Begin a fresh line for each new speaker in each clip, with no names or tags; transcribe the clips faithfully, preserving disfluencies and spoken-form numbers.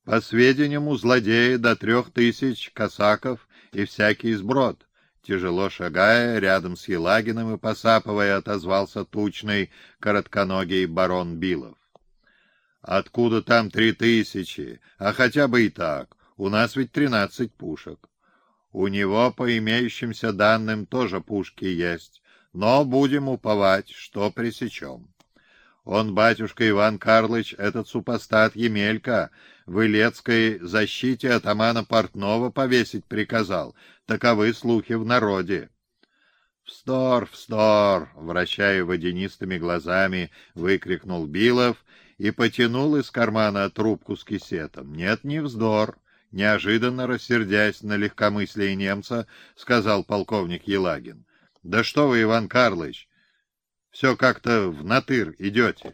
По сведениям у злодея до трех тысяч косаков и всякий сброд. Тяжело шагая, рядом с Елагиным и посапывая, отозвался тучный, коротконогий барон Билов. Откуда там три тысячи? А хотя бы и так. У нас ведь тринадцать пушек. У него, по имеющимся данным, тоже пушки есть. Но будем уповать, что пресечем. Он, батюшка Иван Карлыч, этот супостат Емелька, в Илецкой защите атамана Портнова повесить приказал. Таковы слухи в народе. «Вздор, вздор!» — вращая водянистыми глазами, выкрикнул Билов и потянул из кармана трубку с кисетом. «Нет, не вздор!» — неожиданно рассердясь на легкомыслие немца, сказал полковник Елагин. «Да что вы, Иван Карлыч, все как-то в натыр идете».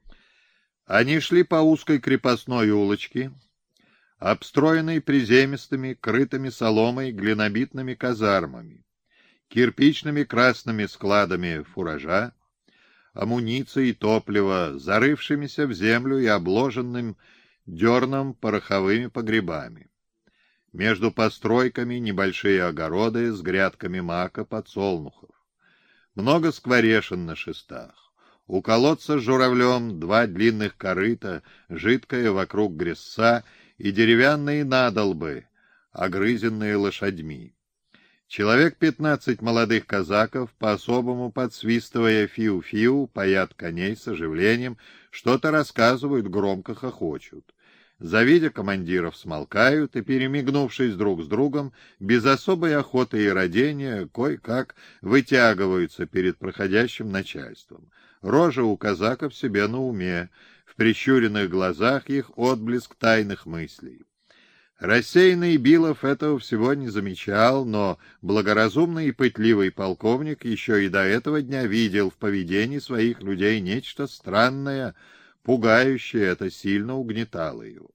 Они шли по узкой крепостной улочке, обстроенной приземистыми, крытыми соломой глинобитными казармами, кирпичными красными складами фуража, амуниции и топлива, зарывшимися в землю и обложенным дерном пороховыми погребами. Между постройками небольшие огороды с грядками мака, подсолнухов. Много скворешин на шестах. У колодца с журавлем два длинных корыта, жидкое вокруг грязца и деревянные надолбы, огрызенные лошадьми. Человек пятнадцать молодых казаков, по-особому подсвистывая фиу-фиу, паят коней с оживлением, что-то рассказывают, громко хохочут. Завидя командиров, смолкают и, перемигнувшись друг с другом, без особой охоты и родения, кое-как вытягиваются перед проходящим начальством. Рожа у казаков себе на уме, в прищуренных глазах их отблеск тайных мыслей. Рассеянный Билов этого всего не замечал, но благоразумный и пытливый полковник еще и до этого дня видел в поведении своих людей нечто странное, пугающее, это сильно угнетало его.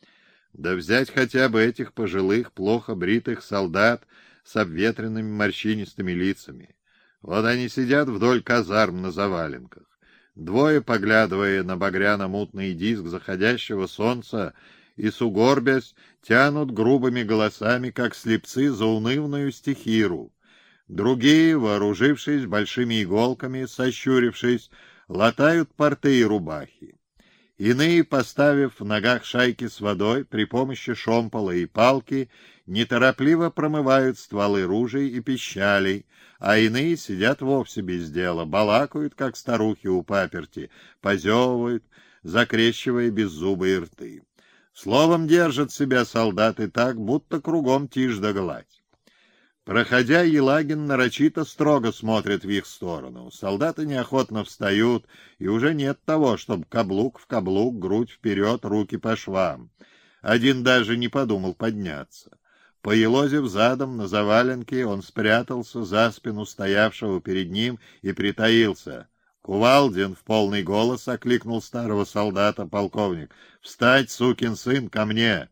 Да взять хотя бы этих пожилых, плохо бритых солдат с обветренными морщинистыми лицами. Вот они сидят вдоль казарм на заваленках. Двое, поглядывая на багряно-мутный диск заходящего солнца, и, сугорбясь, тянут грубыми голосами, как слепцы, заунывную стихиру. Другие, вооружившись большими иголками, сощурившись, латают порты и рубахи. Иные, поставив в ногах шайки с водой, при помощи шомпола и палки, неторопливо промывают стволы ружей и пищалей, а иные сидят вовсе без дела, балакают, как старухи у паперти, позевывают, закрещивая беззубые рты. Словом, держат себя солдаты так, будто кругом тишь да гладь. Проходя, Елагин нарочито строго смотрит в их сторону. Солдаты неохотно встают, и уже нет того, чтобы каблук в каблук, грудь вперед, руки по швам. Один даже не подумал подняться. Поелозив задом на заваленке, он спрятался за спину стоявшего перед ним и притаился. «Кувалдин!» — в полный голос окликнул старого солдата полковник. «Встать, сукин сын, ко мне!»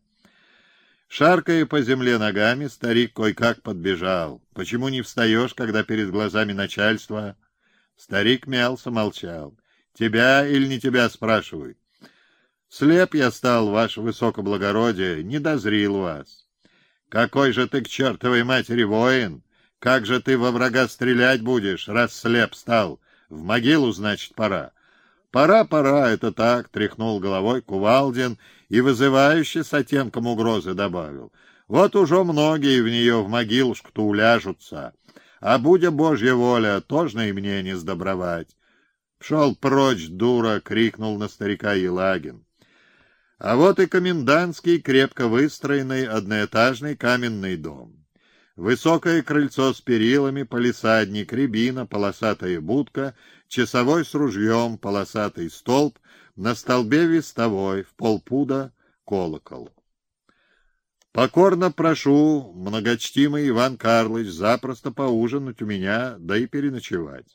Шаркая по земле ногами, старик кой-как подбежал. «Почему не встаешь, когда перед глазами начальства?» Старик мялся, молчал. «Тебя или не тебя?» — спрашивают. «Слеп я стал, ваше высокоблагородие, не дозрил вас». «Какой же ты к чертовой матери воин? Как же ты во врага стрелять будешь, раз слеп стал? В могилу, значит, пора». «Пора, пора, это так», — тряхнул головой Кувалдин и вызывающе с оттенком угрозы добавил. «Вот уже многие в нее в могилушку-то уляжутся, а будя Божья воля, тожно и мне не сдобровать». «Пшел прочь, дура!» — крикнул на старика Елагин. А вот и комендантский, крепко выстроенный одноэтажный каменный дом. Высокое крыльцо с перилами, палисадник, рябина, полосатая будка, часовой с ружьем, полосатый столб, на столбе вестовой, в полпуда колокол. «Покорно прошу, многочтимый Иван Карлыч, запросто поужинать у меня, да и переночевать».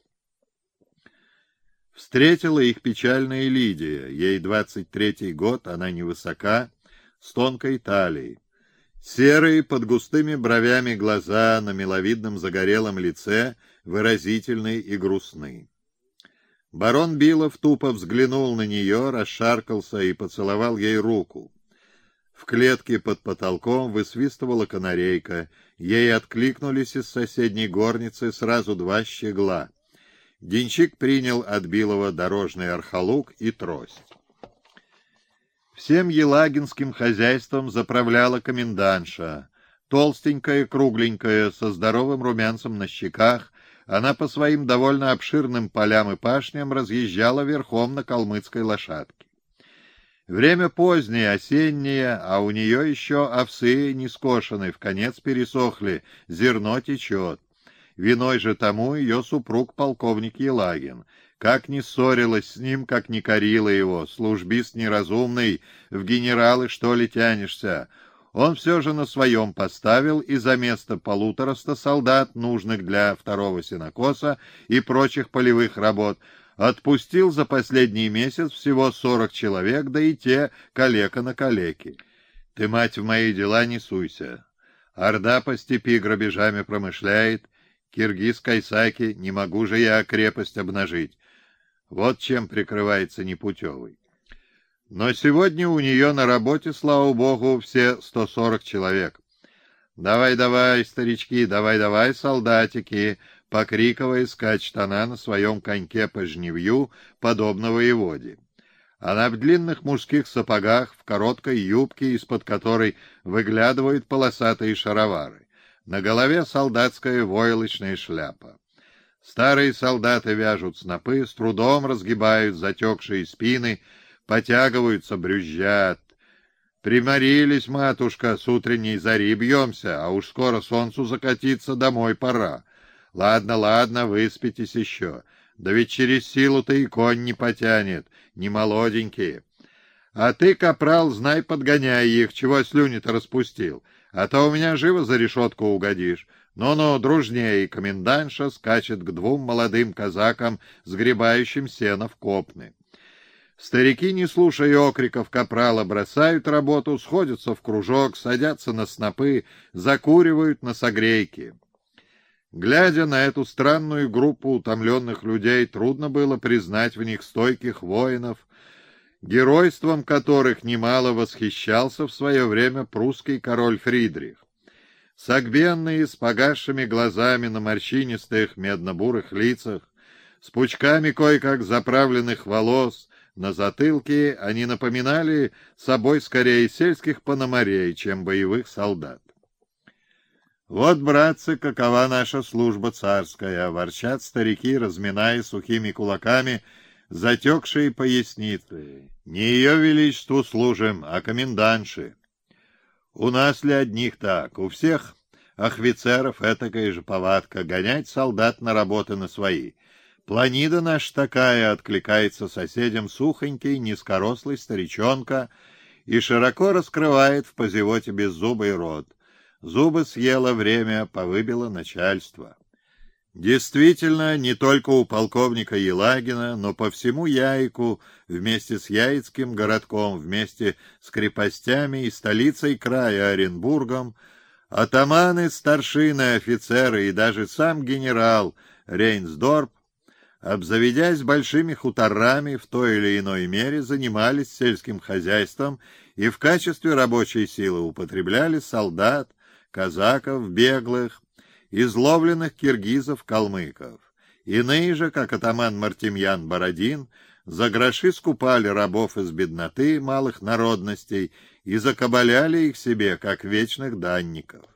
Встретила их печальная Лидия, ей двадцать третий год, она невысока, с тонкой талией. Серые под густыми бровями глаза на миловидном загорелом лице выразительны и грустны. Барон Билов тупо взглянул на нее, расшаркался и поцеловал ей руку. В клетке под потолком высвистывала канарейка. Ей откликнулись из соседней горницы сразу два щегла. Денщик принял от Билова дорожный архалук и трость. Всем елагинским хозяйством заправляла комендантша. Толстенькая, кругленькая, со здоровым румянцем на щеках, она по своим довольно обширным полям и пашням разъезжала верхом на калмыцкой лошадке. Время позднее, осеннее, а у нее еще овсы не скошены, вконец пересохли, зерно течет. Виной же тому ее супруг полковник Елагин. Как ни ссорилась с ним, как ни корила его, службист неразумный, в генералы, что ли, тянешься. Он все же на своем поставил и за место полутораста солдат, нужных для второго сенокоса и прочих полевых работ, отпустил за последний месяц всего сорок человек, да и те калека на калеке. Ты, мать, в мои дела не суйся. Орда по степи грабежами промышляет, киргиз Кайсаки, не могу же я крепость обнажить. Вот чем прикрывается непутевый. Но сегодня у нее на работе, слава богу, все сто сорок человек. Давай-давай, старички, давай-давай, солдатики, покриковая скачет она на своем коньке по жневью, подобно воеводе. Она в длинных мужских сапогах, в короткой юбке, из-под которой выглядывают полосатые шаровары. На голове солдатская войлочная шляпа. Старые солдаты вяжут снопы, с трудом разгибают затекшие спины, потягиваются, брюзжат. Приморились, матушка, с утренней зари бьемся, а уж скоро солнцу закатиться, домой пора. Ладно, ладно, выспитесь еще. Да ведь через силу-то и конь не потянет, не молоденькие. А ты, капрал, знай, подгоняй их, чего слюни-то распустил, а то у меня живо за решетку угодишь. Ну-ну, дружнее, комендантша скачет к двум молодым казакам, сгребающим сено в копны. Старики, не слушая окриков капрала, бросают работу, сходятся в кружок, садятся на снопы, закуривают на согрейке. Глядя на эту странную группу утомленных людей, трудно было признать в них стойких воинов, геройством которых немало восхищался в свое время прусский король Фридрих. Согбенные, с погасшими глазами на морщинистых медно-бурых лицах, с пучками кое-как заправленных волос, на затылке они напоминали собой скорее сельских пономарей, чем боевых солдат. «Вот, братцы, какова наша служба царская!» — ворчат старики, разминая сухими кулаками затекшие поясницы. «Не ее величеству служим, а комендантши. У нас ли одних так? У всех офицеров этакая же повадка — гонять солдат на работы на свои. Планида наша такая», — откликается соседям сухонький, низкорослый старичонка и широко раскрывает в позевоте беззубый рот. Зубы съело время, повыбило начальство. Действительно, не только у полковника Елагина, но по всему Яйку, вместе с Яицким городком, вместе с крепостями и столицей края Оренбургом, атаманы, старшины, офицеры и даже сам генерал Рейнсдорп, обзаведясь большими хуторами, в той или иной мере занимались сельским хозяйством и в качестве рабочей силы употребляли солдат, казаков, беглых, изловленных киргизов-калмыков. Иные же, как атаман Мартемьян Бородин, за гроши скупали рабов из бедноты малых народностей и закабаляли их себе, как вечных данников.